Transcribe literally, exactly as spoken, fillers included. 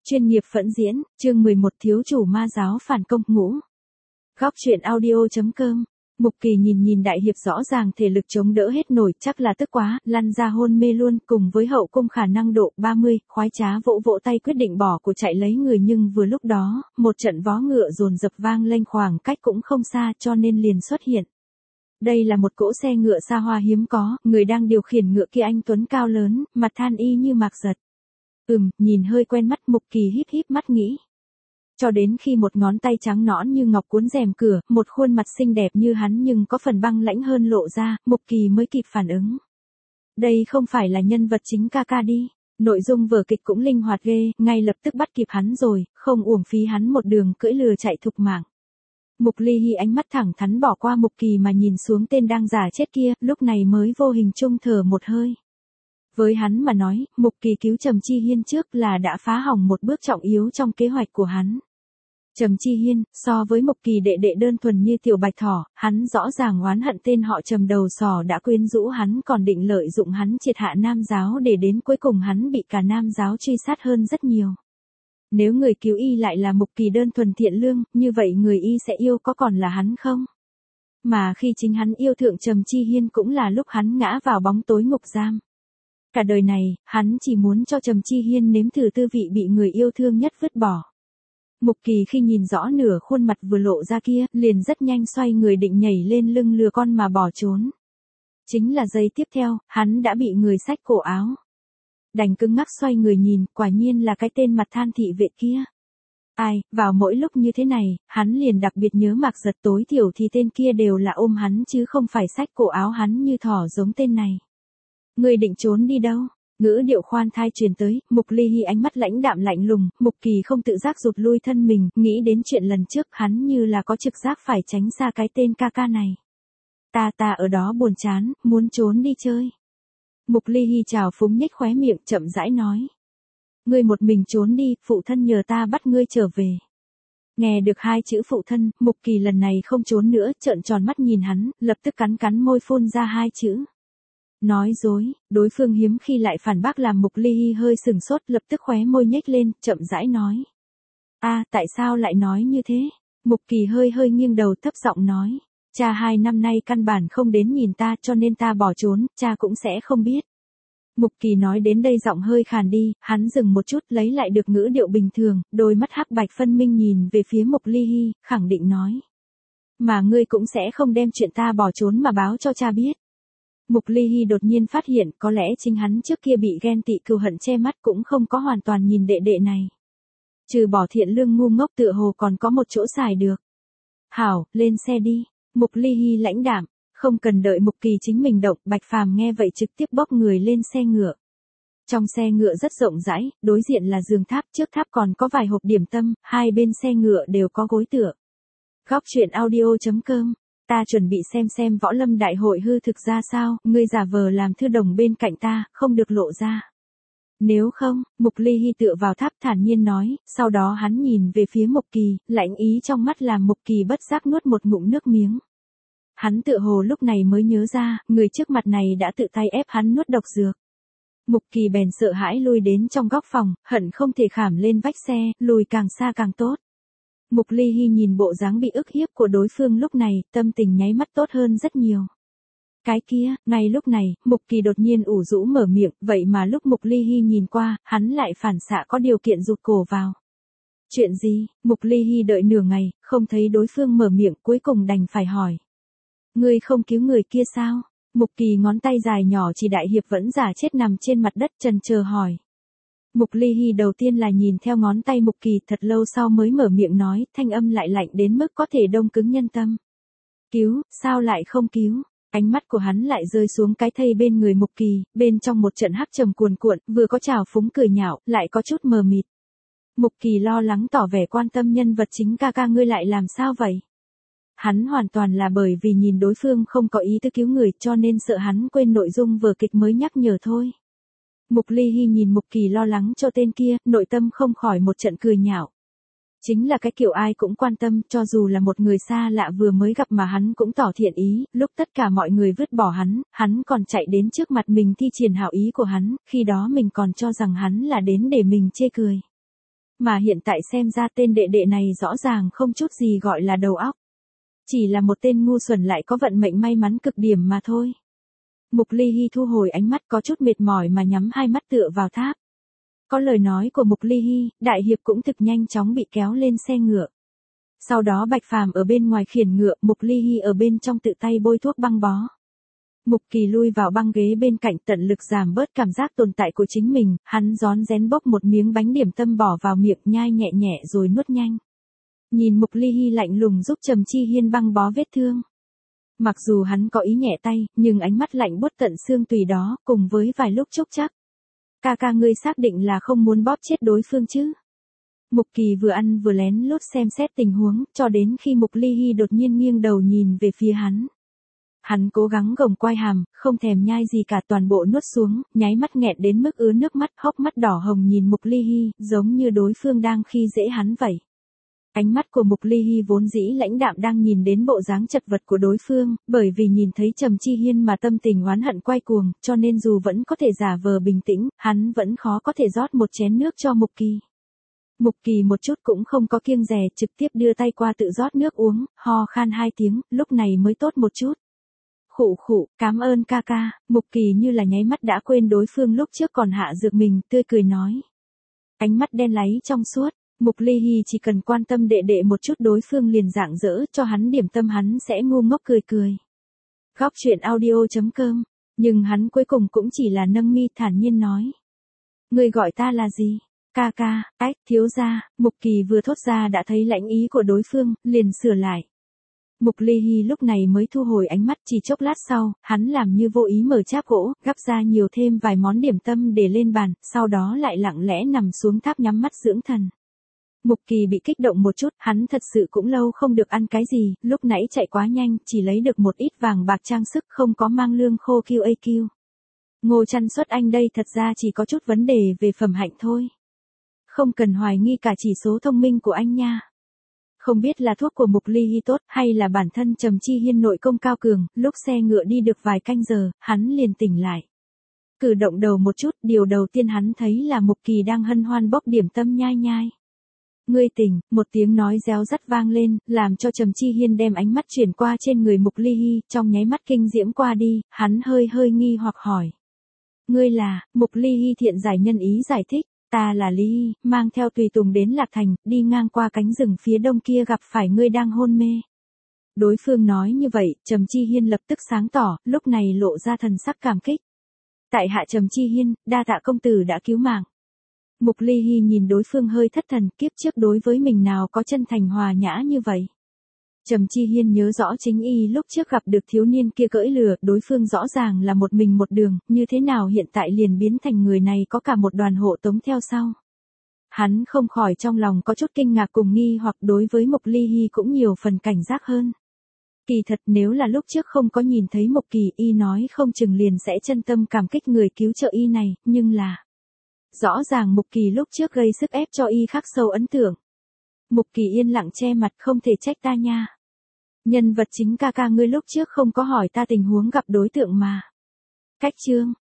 Chuyên nghiệp phẫn diễn, chương mười một thiếu chủ ma giáo phản công ngũ. Góc truyện audio.com. Mục Kỳ nhìn nhìn đại hiệp rõ ràng thể lực chống đỡ hết nổi, chắc là tức quá, lăn ra hôn mê luôn, cùng với hậu cung khả năng độ ba mươi, khoái trá vỗ vỗ tay quyết định bỏ của chạy lấy người, nhưng vừa lúc đó, một trận vó ngựa dồn dập vang lên khoảng cách cũng không xa, cho nên liền xuất hiện. Đây là một cỗ xe ngựa xa hoa hiếm có, người đang điều khiển ngựa kia anh tuấn cao lớn, mặt than y như mạc giật. Ừm, nhìn hơi quen mắt, Mục Kỳ híp híp mắt nghĩ. Cho đến khi một ngón tay trắng nõn như ngọc cuốn rèm cửa, một khuôn mặt xinh đẹp như hắn nhưng có phần băng lãnh hơn lộ ra, Mục Kỳ mới kịp phản ứng. Đây không phải là nhân vật chính ca ca đi. Nội dung vở kịch cũng linh hoạt ghê, ngay lập tức bắt kịp hắn rồi, không uổng phí hắn một đường cưỡi lừa chạy thục mạng. Mục Ly Hi ánh mắt thẳng thắn bỏ qua Mục Kỳ mà nhìn xuống tên đang giả chết kia, lúc này mới vô hình chung thở một hơi. Với hắn mà nói, Mục Kỳ cứu Trầm Chi Hiên trước là đã phá hỏng một bước trọng yếu trong kế hoạch của hắn. Trầm Chi Hiên, so với Mục Kỳ đệ đệ đơn thuần như tiểu bạch thỏ, hắn rõ ràng oán hận tên họ Trầm đầu sỏ đã quyến rũ hắn, còn định lợi dụng hắn triệt hạ nam giáo để đến cuối cùng hắn bị cả nam giáo truy sát hơn rất nhiều. Nếu người cứu y lại là Mục Kỳ đơn thuần thiện lương, như vậy người y sẽ yêu có còn là hắn không? Mà khi chính hắn yêu thượng Trầm Chi Hiên cũng là lúc hắn ngã vào bóng tối ngục giam. Cả đời này, hắn chỉ muốn cho Trầm Chi Hiên nếm thử tư vị bị người yêu thương nhất vứt bỏ. Mục Kỳ khi nhìn rõ nửa khuôn mặt vừa lộ ra kia, liền rất nhanh xoay người định nhảy lên lưng lừa con mà bỏ trốn. Chính là giây tiếp theo, hắn đã bị người xách cổ áo. Đành cứng ngắc xoay người nhìn, quả nhiên là cái tên mặt than thị vệ kia. Ai, vào mỗi lúc như thế này, hắn liền đặc biệt nhớ Mạc Giật, tối thiểu thì tên kia đều là ôm hắn chứ không phải xách cổ áo hắn như thỏ giống tên này. Người định trốn đi đâu? Ngữ điệu khoan thai truyền tới, Mục Ly Hi ánh mắt lãnh đạm lạnh lùng, Mục Kỳ không tự giác rụt lui thân mình, nghĩ đến chuyện lần trước, hắn như là có trực giác phải tránh xa cái tên ca ca này. Ta ta ở đó buồn chán, muốn trốn đi chơi. Mục Ly Hi trào phúng nhếch khóe miệng, chậm rãi nói. Ngươi một mình trốn đi, phụ thân nhờ ta bắt ngươi trở về. Nghe được hai chữ phụ thân, Mục Kỳ lần này không trốn nữa, trợn tròn mắt nhìn hắn, lập tức cắn cắn môi phun ra hai chữ. Nói dối, đối phương hiếm khi lại phản bác làm Mục Ly Hi hơi sừng sốt, lập tức khóe môi nhếch lên, chậm rãi nói. A, à, tại sao lại nói như thế? Mục Kỳ hơi hơi nghiêng đầu thấp giọng nói. Cha hai năm nay căn bản không đến nhìn ta cho nên ta bỏ trốn, cha cũng sẽ không biết. Mục Kỳ nói đến đây giọng hơi khàn đi, hắn dừng một chút lấy lại được ngữ điệu bình thường, đôi mắt hắc bạch phân minh nhìn về phía Mục Ly Hi, khẳng định nói. Mà ngươi cũng sẽ không đem chuyện ta bỏ trốn mà báo cho cha biết. Mục Ly Hi đột nhiên phát hiện có lẽ chính hắn trước kia bị ghen tị cừu hận che mắt cũng không có hoàn toàn nhìn đệ đệ này. Trừ bỏ thiện lương ngu ngốc tựa hồ còn có một chỗ xài được. Hảo, lên xe đi. Mục Ly Hi lãnh đạm, không cần đợi Mục Kỳ chính mình động, Bạch Phàm nghe vậy trực tiếp bốc người lên xe ngựa. Trong xe ngựa rất rộng rãi, đối diện là giường tháp, trước tháp còn có vài hộp điểm tâm, hai bên xe ngựa đều có gối tựa. Góc truyện audio.com. Ta chuẩn bị xem xem võ lâm đại hội hư thực ra sao, ngươi giả vờ làm thư đồng bên cạnh ta, không được lộ ra. Nếu không, Mục Ly Hi tựa vào tháp thản nhiên nói, sau đó hắn nhìn về phía Mục Kỳ, lãnh ý trong mắt làm Mục Kỳ bất giác nuốt một ngụm nước miếng. Hắn tựa hồ lúc này mới nhớ ra, người trước mặt này đã tự tay ép hắn nuốt độc dược. Mục Kỳ bèn sợ hãi lui đến trong góc phòng, hận không thể khảm lên vách xe, lùi càng xa càng tốt. Mục Ly Hi nhìn bộ dáng bị ức hiếp của đối phương lúc này, tâm tình nháy mắt tốt hơn rất nhiều. Cái kia, ngay lúc này, Mục Kỳ đột nhiên ủ rũ mở miệng, vậy mà lúc Mục Ly Hi nhìn qua, hắn lại phản xạ có điều kiện rụt cổ vào. Chuyện gì? Mục Ly Hi đợi nửa ngày, không thấy đối phương mở miệng, cuối cùng đành phải hỏi. Ngươi không cứu người kia sao? Mục Kỳ ngón tay dài nhỏ chỉ đại hiệp vẫn giả chết nằm trên mặt đất trần chờ hỏi. Mục Ly Hi đầu tiên là nhìn theo ngón tay Mục Kỳ, thật lâu sau mới mở miệng nói, thanh âm lại lạnh đến mức có thể đông cứng nhân tâm. Cứu, sao lại không cứu? Ánh mắt của hắn lại rơi xuống cái thây bên người Mục Kỳ, bên trong một trận hắc trầm cuồn cuộn, vừa có trào phúng cười nhạo, lại có chút mờ mịt. Mục Kỳ lo lắng tỏ vẻ quan tâm nhân vật chính ca ca ngươi lại làm sao vậy? Hắn hoàn toàn là bởi vì nhìn đối phương không có ý tư cứu người cho nên sợ hắn quên nội dung vở kịch mới nhắc nhở thôi. Mục Ly Hi nhìn Mục Kỳ lo lắng cho tên kia, nội tâm không khỏi một trận cười nhạo. Chính là cái kiểu ai cũng quan tâm, cho dù là một người xa lạ vừa mới gặp mà hắn cũng tỏ thiện ý, lúc tất cả mọi người vứt bỏ hắn, hắn còn chạy đến trước mặt mình thi triển hảo ý của hắn, khi đó mình còn cho rằng hắn là đến để mình chê cười. Mà hiện tại xem ra tên đệ đệ này rõ ràng không chút gì gọi là đầu óc. Chỉ là một tên ngu xuẩn lại có vận mệnh may mắn cực điểm mà thôi. Mục Ly Hy thu hồi ánh mắt có chút mệt mỏi mà nhắm hai mắt tựa vào tháp. Có lời nói của Mục Ly Hy, đại hiệp cũng thực nhanh chóng bị kéo lên xe ngựa. Sau đó Bạch Phàm ở bên ngoài khiển ngựa, Mục Ly Hy ở bên trong tự tay bôi thuốc băng bó. Mục Kỳ lui vào băng ghế bên cạnh tận lực giảm bớt cảm giác tồn tại của chính mình, hắn rón rén bốc một miếng bánh điểm tâm bỏ vào miệng nhai nhẹ nhẹ rồi nuốt nhanh. Nhìn Mục Ly Hy lạnh lùng giúp Trầm Chi Hiên băng bó vết thương. Mặc dù hắn có ý nhẹ tay, nhưng ánh mắt lạnh buốt tận xương tùy đó, cùng với vài lúc chốc chắc. Ca ca ngươi xác định là không muốn bóp chết đối phương chứ? Mục Kỳ vừa ăn vừa lén lút xem xét tình huống, cho đến khi Mục Ly Hy đột nhiên nghiêng đầu nhìn về phía hắn. Hắn cố gắng gồng quai hàm, không thèm nhai gì cả, toàn bộ nuốt xuống, nháy mắt nghẹn đến mức ứa nước mắt, hốc mắt đỏ hồng nhìn Mục Ly Hy, giống như đối phương đang khi dễ hắn vậy. Ánh mắt của Mục Ly Hy vốn dĩ lãnh đạm đang nhìn đến bộ dáng chật vật của đối phương, bởi vì nhìn thấy Trầm Chi Hiên mà tâm tình oán hận quay cuồng, cho nên dù vẫn có thể giả vờ bình tĩnh, hắn vẫn khó có thể rót một chén nước cho Mục Kỳ. Mục Kỳ một chút cũng không có kiêng dè, trực tiếp đưa tay qua tự rót nước uống, ho khan hai tiếng, lúc này mới tốt một chút. Khụ khụ, cảm ơn ca ca. Mục Kỳ như là nháy mắt đã quên đối phương lúc trước còn hạ dược mình, tươi cười nói. Ánh mắt đen láy trong suốt. Mục Ly Hy chỉ cần quan tâm đệ đệ một chút đối phương liền rạng rỡ, cho hắn điểm tâm hắn sẽ ngu ngốc cười cười. Góc truyện audio chấm com. Nhưng hắn cuối cùng cũng chỉ là nâng mi thản nhiên nói. Ngươi gọi ta là gì? Ca ca, ách, thiếu gia. Mục Kỳ vừa thốt ra đã thấy lãnh ý của đối phương, liền sửa lại. Mục Ly Hy lúc này mới thu hồi ánh mắt, chỉ chốc lát sau, hắn làm như vô ý mở cháp gỗ, gắp ra nhiều thêm vài món điểm tâm để lên bàn, sau đó lại lặng lẽ nằm xuống tháp nhắm mắt dưỡng thần. Mục Kỳ bị kích động một chút, hắn thật sự cũng lâu không được ăn cái gì, lúc nãy chạy quá nhanh, chỉ lấy được một ít vàng bạc trang sức, không có mang lương khô quy a quy. Ngô Trăn Xuất Anh đây thật ra chỉ có chút vấn đề về phẩm hạnh thôi. Không cần hoài nghi cả chỉ số thông minh của anh nha. Không biết là thuốc của Mục Ly Hy tốt hay là bản thân Trầm Chi Hiên nội công cao cường, lúc xe ngựa đi được vài canh giờ, hắn liền tỉnh lại. Cử động đầu một chút, điều đầu tiên hắn thấy là Mục Kỳ đang hân hoan bốc điểm tâm nhai nhai. Ngươi tỉnh, một tiếng nói réo rắt vang lên, làm cho Trầm Chi Hiên đem ánh mắt chuyển qua trên người Mục Ly Hy, trong nháy mắt kinh diễm qua đi, hắn hơi hơi nghi hoặc hỏi. Ngươi là? Mục Ly Hy thiện giải nhân ý giải thích. Ta là Ly Hy, mang theo tùy tùng đến Lạc Thành, đi ngang qua cánh rừng phía đông kia gặp phải ngươi đang hôn mê. Đối phương nói như vậy, Trầm Chi Hiên lập tức sáng tỏ, lúc này lộ ra thần sắc cảm kích. Tại hạ Trầm Chi Hiên, đa tạ công tử đã cứu mạng. Mục Ly Hy nhìn đối phương hơi thất thần, kiếp trước đối với mình nào có chân thành hòa nhã như vậy. Trầm Chi Hiên nhớ rõ chính y lúc trước gặp được thiếu niên kia cưỡi lừa, đối phương rõ ràng là một mình một đường, như thế nào hiện tại liền biến thành người này có cả một đoàn hộ tống theo sau. Hắn không khỏi trong lòng có chút kinh ngạc cùng nghi hoặc đối với Mục Ly Hy cũng nhiều phần cảnh giác hơn. Kỳ thật nếu là lúc trước không có nhìn thấy Mục Kỳ y nói không chừng liền sẽ chân tâm cảm kích người cứu trợ y này, nhưng là... Rõ ràng Mục Kỳ lúc trước gây sức ép cho y khắc sâu ấn tượng. Mục Kỳ yên lặng che mặt không thể trách ta nha. Nhân vật chính ca ca ngươi lúc trước không có hỏi ta tình huống gặp đối tượng mà. Cách chương,